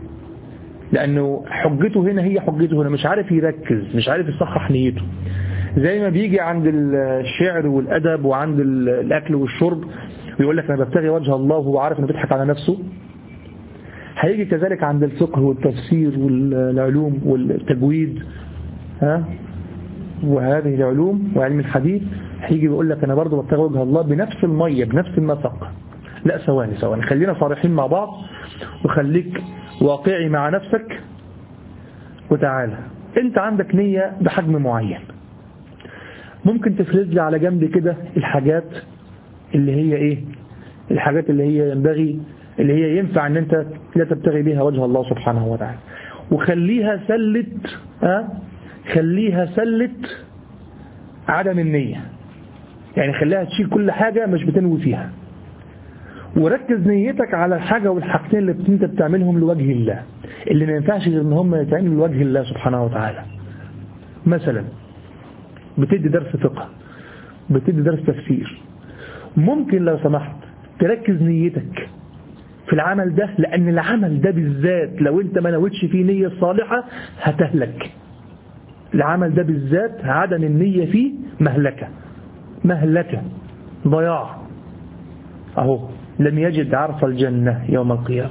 S1: لأنه حجته هنا هي حجته هنا، مش عارف يركز، مش عارف يصحح نيته. زي ما بيجي عند الشعر والأدب وعند الأكل والشرب ويقول لك أنا ببتغي وجه الله وهو عارف أنه بيضحك على نفسه، هيجي كذلك عند الفقه والتفسير والعلوم والتجويد ها وهذه العلوم وعلم الحديث، هيجي بيقول لك أنا برضو ببتغي وجه الله بنفس المية بنفس النسق. لا، ثواني ثواني، خلينا صارحين مع بعض وخليك واقعي مع نفسك. وتعالى انت عندك نية بحجم معين، ممكن تفرز لي على جنب كده الحاجات اللي هي ايه، الحاجات اللي هي ينبغي اللي هي ينفع ان انت لا تبتغي بها وجه الله سبحانه وتعالى، وخليها سلت ها خليها سلت عدم النية، يعني خليها تشيل كل حاجة مش بتنوي فيها، وركز نيتك على الحاجة والحاجتين اللي انت بتعملهم لوجه الله، اللي ما ينفعش غير ان هم يتعملوا لوجه الله سبحانه وتعالى. مثلا بتدي درس فقه، بتدي درس تفسير، ممكن لو سمحت تركز نيتك في العمل ده، لأن العمل ده بالذات لو انت ما نويتش فيه نية صالحة هتهلك. العمل ده بالذات عدم النية فيه مهلكة مهلكة ضياع. اهو لم يجد عرف الجنة يوم القيامة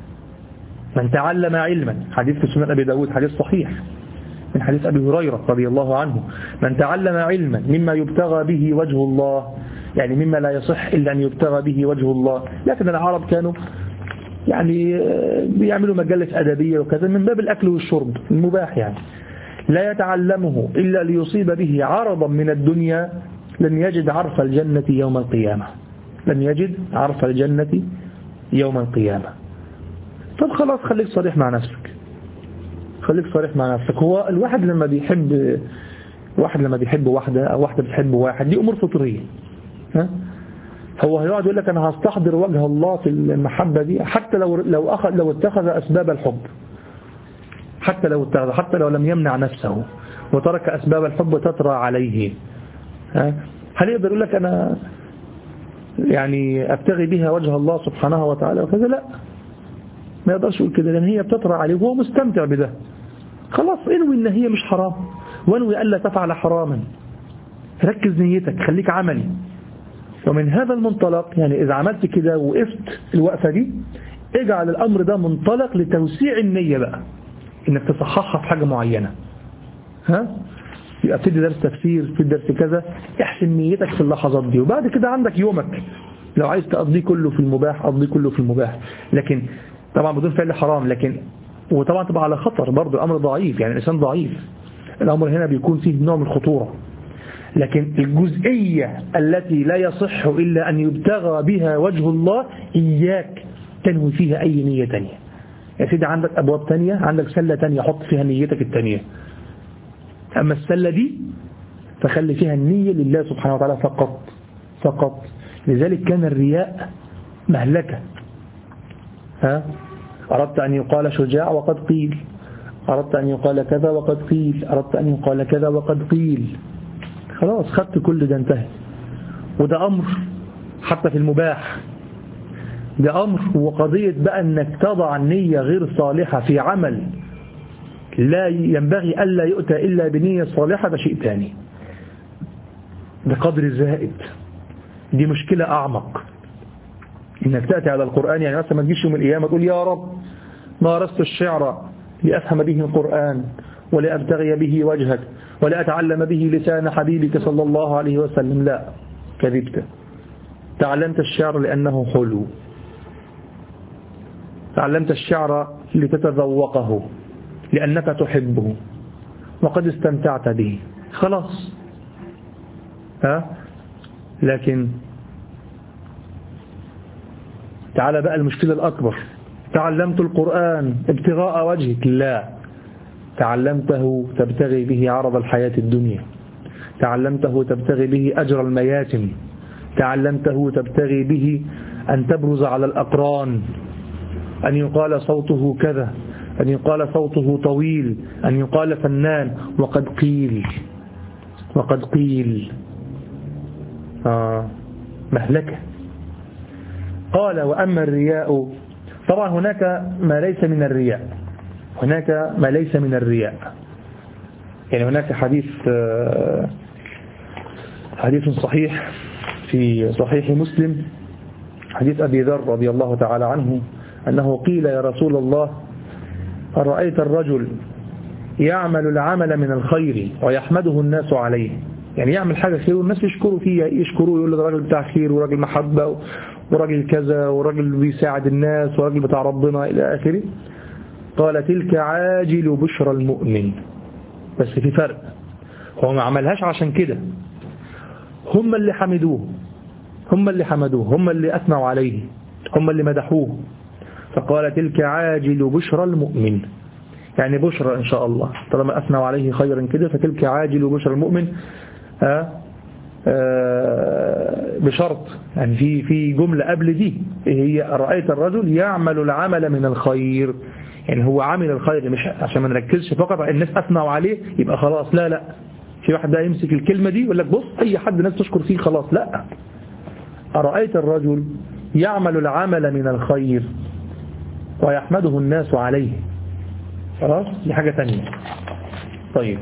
S1: من تعلم علما، حديث في سنن أبي داود، حديث صحيح من حديث أبي هريرة رضي الله عنه، من تعلم علما مما يبتغى به وجه الله، يعني مما لا يصح إلا أن يبتغى به وجه الله. لكن العرب كانوا يعني بيعملوا مجلة أدبية وكذا من باب الأكل والشرب المباح، يعني لا يتعلمه إلا ليصيب به عرضا من الدنيا لن يجد عرف الجنة يوم القيامة لن يجد عرف الجنة يوم القيامة. طب خلاص، خليك صريح مع نفسك خليك صريح مع نفسك. هو الواحد لما بيحب واحد لما بيحب واحدة أو واحدة بتحب واحد، دي أمور فطرية. ها؟ هو هيقعد يقول لك أنا هستحضر وجه الله في المحبة دي، حتى لو لو أخذ لو اتخذ أسباب الحب، حتى لو اتخذ حتى لو لم يمنع نفسه وترك أسباب الحب تطرى عليه. ها؟ هل يقدر يقول لك أنا يعني أبتغي بها وجه الله سبحانه وتعالى وكذا؟ لا، ما يقدرش يقول كده، لأن هي بتطرى عليه وهو مستمتع بده. خلاص، انوي ان هي مش حرام، وانوي ألا تفعل حراما، ركز نيتك، خليك عملي. ومن هذا المنطلق يعني إذا عملت كده وقفت الوقفة دي، اجعل الأمر ده منطلق لتوسيع النية بقى، انك تصححها في حاجة معينة. ها؟ يبقى بتدي درس تفسير، بتدي درس كذا، احسن نيتك في اللحظات دي، وبعد كده عندك يومك لو عايز تقضيه كله في المباح قضيه كله في المباح، لكن طبعا بدون فعل حرام. لكن وطبعا تبقى على خطر برضه، الأمر ضعيف، يعني الإنسان ضعيف، الأمر هنا بيكون فيه نوع من الخطورة. لكن الجزئية التي لا يصح إلا أن يبتغى بها وجه الله إياك تنوي فيها أي نية تانية. يا سيدي عندك أبواب تانية، عندك سلة تانية، حط فيها نيتك التانية. أما السلة دي فخلي فيها النية لله سبحانه وتعالى فقط فقط. لذلك كان الرياء مهلكة. ها؟ أردت أن يقال شجاع وقد قيل، أردت أن يقال كذا وقد قيل، أردت أن يقال كذا وقد قيل. خلاص خدت كل ده، انتهى. وده أمر حتى في المباح، ده أمر. وقضية بقى أنك تضع النية غير صالحة في عمل لا ينبغي ألا يؤتى إلا بنية صالحة، ده شيء تاني، ده قدر زائد، دي مشكلة أعمق. إنك تأتي على القرآن، يعني مثلا ما تجيش يوم القيامة تقول يا رب مارست الشعر لأفهم به القرآن ولأبتغي به وجهك ولأتعلم به لسان حبيبك صلى الله عليه وسلم. لا، كذبت. تعلمت الشعر لأنه حلو، تعلمت الشعر لتتذوقه لأنك تحبه وقد استمتعت به، خلاص. ها؟ لكن تعال بقى المشكلة الأكبر، تعلمت القرآن ابتغاء وجهك، لا، تعلمته تبتغي به عرض الحياة الدنيا، تعلمته تبتغي به أجر المياتم، تعلمته تبتغي به أن تبرز على الأقران، أن يقال صوته كذا، أن يقال صوته طويل، أن يقال فنان. وقد قيل وقد قيل آه مهلكة. قال وأما الرياء، طبعا هناك ما ليس من الرياء، هناك ما ليس من الرياء. يعني هناك حديث حديث صحيح في صحيح مسلم، حديث أبي ذر رضي الله تعالى عنه، أنه قيل يا رسول الله أرأيت الرجل يعمل العمل من الخير ويحمده الناس عليه، يعني يعمل حاجة خير والناس يشكروا فيها، يشكروه، يقول له راجل بتاع خير وراجل محبة وراجل كذا وراجل بيساعد الناس وراجل بتاع ربنا إلى آخره. قال تلك عاجل بشرى المؤمن، بس في فرق، هو ما عملهاش عشان كده، هم اللي حمدوه، هم اللي حمدوه، هم اللي أثنوا عليه، هم اللي مدحوه، فقال تلك عاجل بشرى المؤمن، يعني بشرى إن شاء الله، طالما أثنوا عليه خيرا كده فتلك عاجل بشرى المؤمن. آه آه بشرط، يعني في في جملة قبل دي هي رأيت الرجل يعمل العمل من الخير، يعني هو عامل الخير، مش عشان ما نركزش فقط الناس أثنوا عليه يبقى خلاص، لا لا، في واحد بقى يمسك الكلمة دي يقول لك بص أي حد ناس تشكر فيه خلاص، لا، أرأيت الرجل يعمل العمل من الخير ويحمده الناس عليه، خلاص دي حاجة تانية. طيب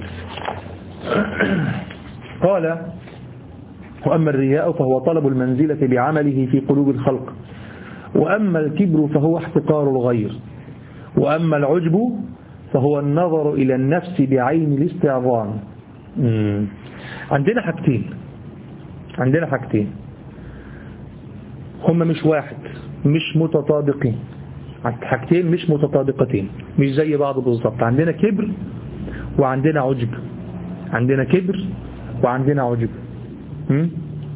S1: قال وأما الرياء فهو طلب المنزلة بعمله في قلوب الخلق، وأما الكبر فهو احتقار الغير، وأما العجب فهو النظر إلى النفس بعين الاستعظام. عندنا حاجتين، عندنا حاجتين هم مش واحد، مش متطابقين، حاجتين مش متطابقتين، مش زي بعض بالظبط. عندنا كبر وعندنا عجب، عندنا كبر وعندنا عجب. هم؟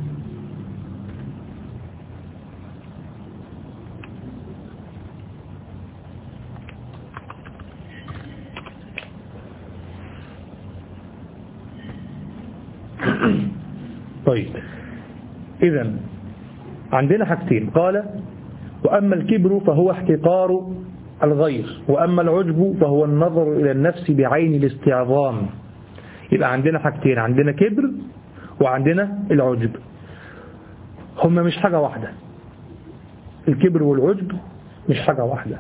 S1: طيب إذن عندنا حاجتين، قال وأما الكبر فهو احتقار الغير، وأما العجب فهو النظر إلى النفس بعين الاستعظام. يبقى عندنا حاجتين، عندنا كبر وعندنا العجب، هما مش حاجة واحدة، الكبر والعجب مش حاجة واحدة.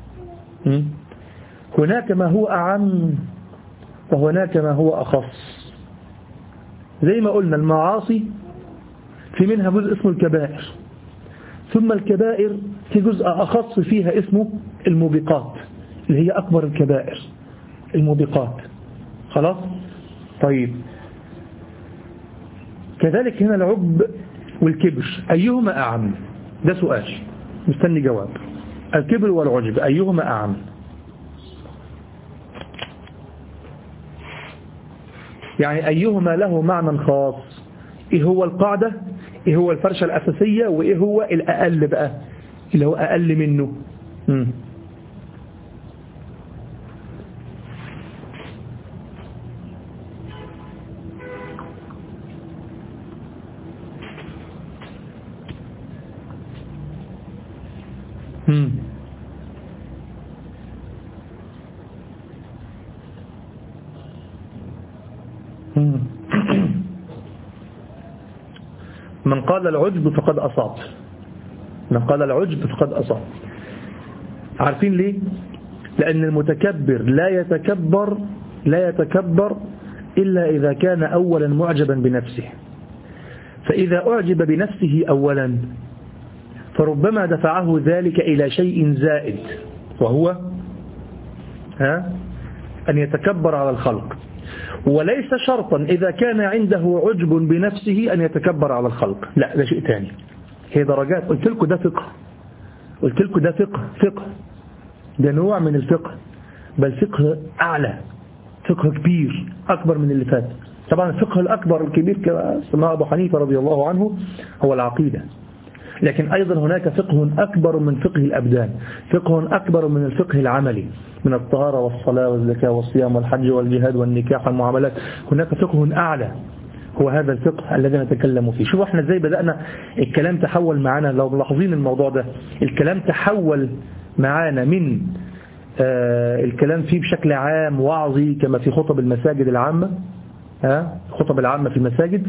S1: هناك ما هو أعم وهناك ما هو أخص. زي ما قلنا المعاصي في منها جزء اسمه الكبائر، ثم الكبائر في جزء أخص فيها اسمه الموبقات، اللي هي أكبر الكبائر، الموبقات، خلاص. طيب كذلك هنا العجب والكبر أيهما أعم؟ ده سؤال مستني جواب. الكبر والعجب أيهما أعم؟ يعني أيهما له معنى خاص؟ إيه هو القاعدة؟ إيه هو الفرشة الأساسية؟ وإيه هو الأقل بقى اللي هو أقل منه؟ مم. مم. مم. من قال العجب فقد أصاب، من قال العجب فقد أصاب. عارفين ليه؟ لأن المتكبر لا يتكبر لا يتكبر إلا إذا كان أولا معجبا بنفسه، فإذا أعجب بنفسه أولا فربما دفعه ذلك إلى شيء زائد، وهو ها أن يتكبر على الخلق. وليس شرطا إذا كان عنده عجب بنفسه أن يتكبر على الخلق، لا، ده شيء ثاني. هي درجات. قلت لكم ده فقه، قلت لكم ده فقه فقه ده نوع من الفقه، بل فقه أعلى، فقه كبير أكبر من اللي فات. طبعا الفقه الأكبر الكبير كما سماه أبو حنيفة رضي الله عنه هو العقيدة، لكن أيضا هناك فقه أكبر من فقه الأبدان، فقه أكبر من الفقه العملي، من الطهارة والصلاة والزكاة والصيام والحج والجهاد والنكاح والمعاملات. هناك فقه أعلى هو هذا الفقه الذي نتكلم فيه. شوفوا احنا ازاي بدأنا الكلام تحول معنا، لو ملاحظين الموضوع ده الكلام تحول معنا من آه الكلام فيه بشكل عام وعظي كما في خطب المساجد العامة، ها خطب العامة في المساجد،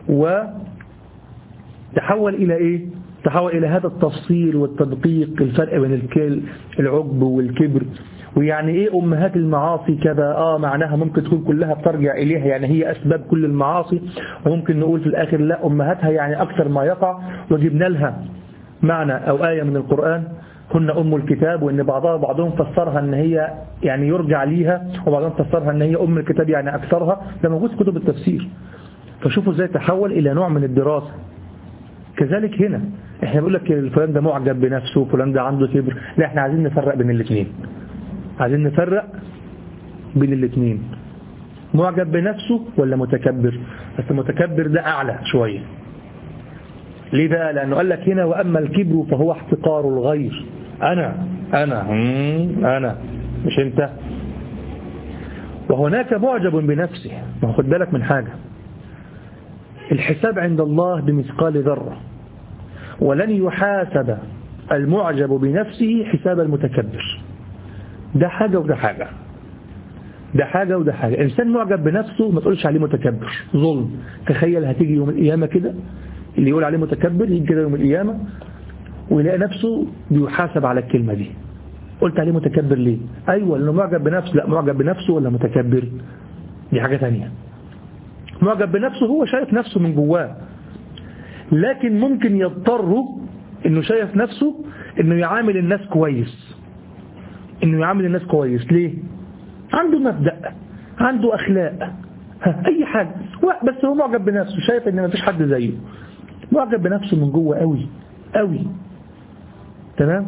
S1: وتحول إلى إيه؟ تحول إلى هذا التفصيل والتدقيق، الفرق بين العجب والكبر، ويعني إيه أمهات المعاصي كذا، آه معناها ممكن تكون كلها بترجع إليها، يعني هي أسباب كل المعاصي، وممكن نقول في الآخر لا أمهاتها يعني أكثر ما يقع، وجبنا لها معنى أو آية من القرآن هن أم الكتاب، وإن بعضها بعضهم فسرها أن هي يعني يرجع ليها، وبعضهم فسرها أن هي أم الكتاب يعني أكثرها. ده موجود في كتب التفسير. فشوفوا ازاي تحول إلى نوع من الدراسة. كذلك هنا احنا بنقول لك فلان ده معجب بنفسه، فلان ده عنده كبر، لا احنا عايزين نفرق بين الاثنين، عايزين نفرق بين الاثنين، معجب بنفسه ولا متكبر. بس المتكبر ده أعلى شوية. ليه بقى؟ لأنه قال لك هنا وأما الكبر فهو احتقار الغير، أنا أنا أنا مش أنت. وهناك معجب بنفسه. ما خد بالك من حاجة، الحساب عند الله بمثقال ذرة، ولن يحاسب المعجب بنفسه حساب المتكبر. ده حاجة وده حاجة، ده حاجة وده حاجة. إنسان معجب بنفسه ما تقولش عليه متكبر، ظلم. تخيل هتيجي يوم القيامة كده اللي يقول عليه متكبر يجي كده يوم القيامة ويلاقي نفسه بيحاسب على الكلمة دي. قلت عليه متكبر ليه؟ أيوة لأنه معجب بنفسه. لا، معجب بنفسه ولا متكبر دي حاجة ثانية. معجب بنفسه هو شايف نفسه من جواه، لكن ممكن يضطر انه شايف نفسه انه يعامل الناس كويس، انه يعامل الناس كويس. ليه؟ عنده مبدأ، عنده اخلاق، اي حاجة، بس هو معجب بنفسه، شايف ان مفيش حد زيه، معجب بنفسه من جوه قوي قوي، تمام،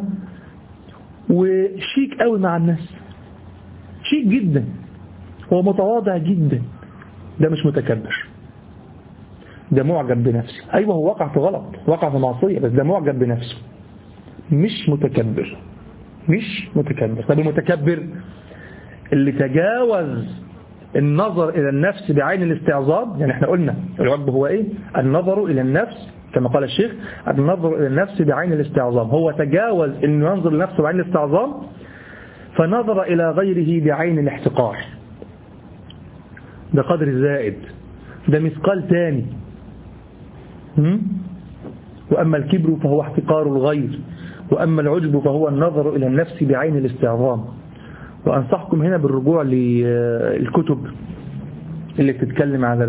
S1: وشيك قوي مع الناس، شيك جدا، هو متواضع جدا. ده مش متكبر، ده معجب بنفسه. أيوة هو وقع في غلط، وقع في معصية، بس ده معجب بنفسه مش متكبر، مش متكبر. طب المتكبر اللي تجاوز النظر إلى النفس بعين الاستعظام. يعني احنا قلنا العجب هو ايه؟ النظر إلى النفس كما قال الشيخ، النظر إلى النفس بعين الاستعظام. هو تجاوز انه ينظر لنفسه بعين الاستعظام فنظر إلى غيره بعين الاحتقار. ده قدر زائد، ده مثقال تاني. وأما الكبر فهو احتقار الغير، وأما العجب فهو النظر إلى النفس بعين الاستعظام. وأنصحكم هنا بالرجوع للكتب اللي بتتكلم على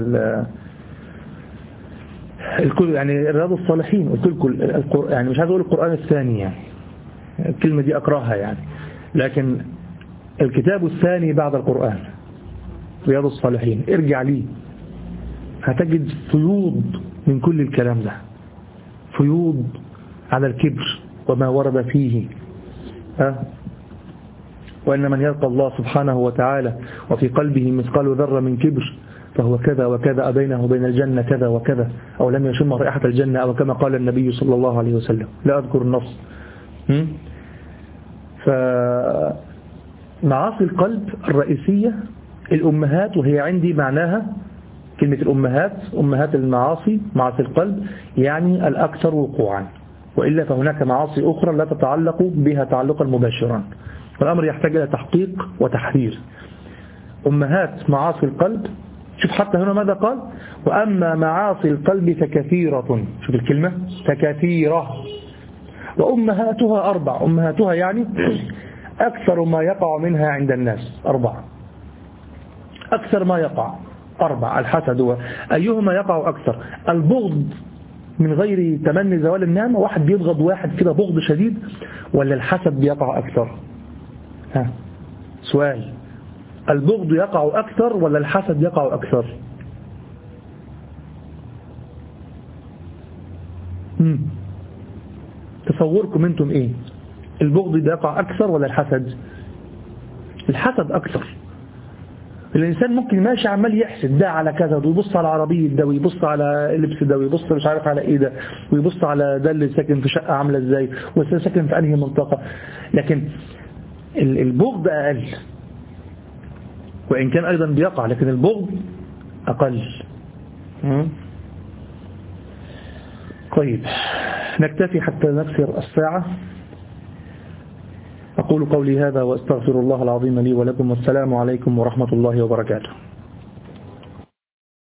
S1: الكتب، يعني رياض الصالحين. قلت لكم يعني مش عايز أقول القرآن الثاني، يعني الكلمة دي أكرهها يعني، لكن الكتاب الثاني بعد القرآن رياض الصالحين، ارجع ليه هتجد فيوض من كل الكلام ده، فيوض على الكبر وما ورد فيه. ها؟ وإن من يلقى الله سبحانه وتعالى وفي قلبه مثقال ذرة من كبر فهو كذا وكذا، بينه وبين الجنة كذا وكذا، أو لم يشم رائحة الجنة، أو كما قال النبي صلى الله عليه وسلم، لا أذكر النص. فمعاصي القلب الرئيسية الأمهات، وهي عندي معناها كلمة الأمهات، أمهات المعاصي، معاصي القلب يعني الأكثر وقوعا، وإلا فهناك معاصي أخرى لا تتعلق بها تعلقا مباشرا، والأمر يحتاج إلى تحقيق وتحرير. أمهات معاصي القلب، شوف حتى هنا ماذا قال؟ وأما معاصي القلب فكثيرة، شوف الكلمة فكثيرة، وأمهاتها أربع. أمهاتها يعني أكثر ما يقع منها عند الناس أربعة، أكثر ما يقع أربع. الحسد، أيهما يقع أكثر؟ البغض من غير تمني زوال النعمة، واحد بيبغض واحد كده بغض شديد، ولا الحسد بيقع أكثر؟ ها سؤال، البغض يقع أكثر ولا الحسد يقع أكثر؟ مم. تصوركم انتم ايه؟ البغض بيقع اكثر ولا الحسد؟ الحسد اكثر. الانسان ممكن ماشي عمال يحسد ده على كذا، ويبص على عربية ده، ويبص على اللبس ده، ويبص مش عارف على ايه ده، ويبص على ده اللي ساكن في شقة عاملة ازاي، وده ساكن في انهي منطقة. لكن البغض اقل، وان كان ايضا بيقع، لكن البغض اقل. طيب نكتفي حتى نكسر الساعة. أقول قولي هذا وأستغفر الله العظيم لي ولكم، والسلام عليكم ورحمة الله وبركاته.